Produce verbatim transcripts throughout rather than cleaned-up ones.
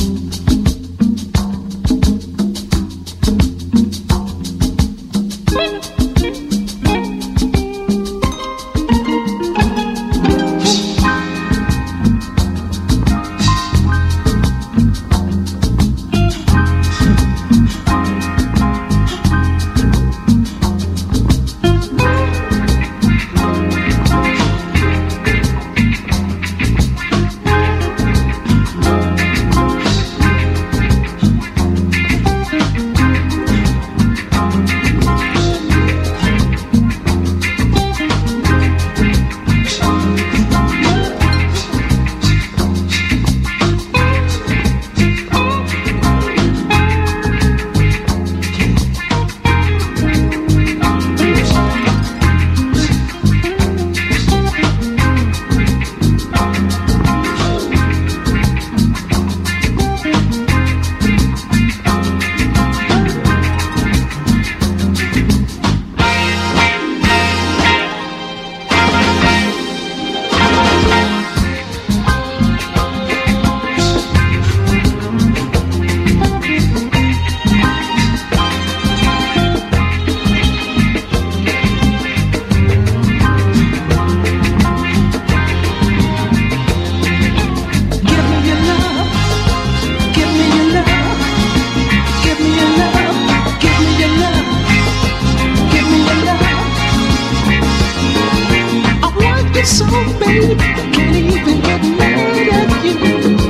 So baby, can't even get mad at you.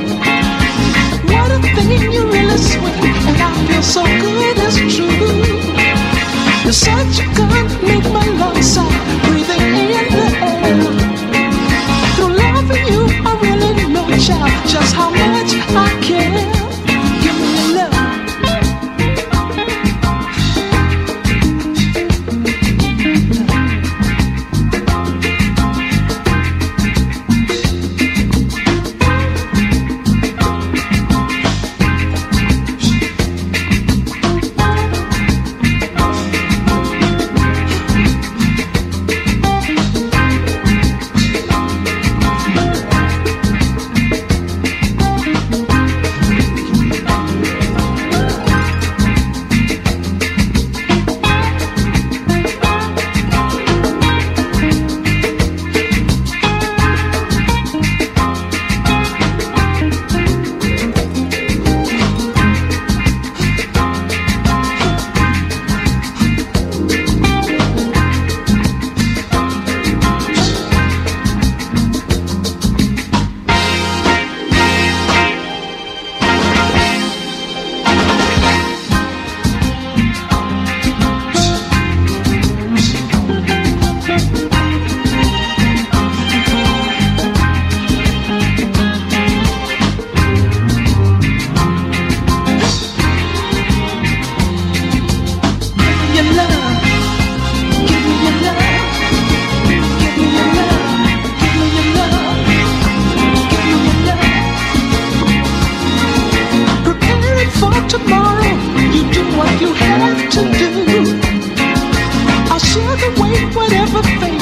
What a thing, you're really sweet, and I feel so good, it's true. You're such a gun, make my lungs sound, breathing in the air. Through loving you, I really know, child, just how much I care. Give me your love. Tomorrow, you do what you have to do. I'll share the weight, whatever fate.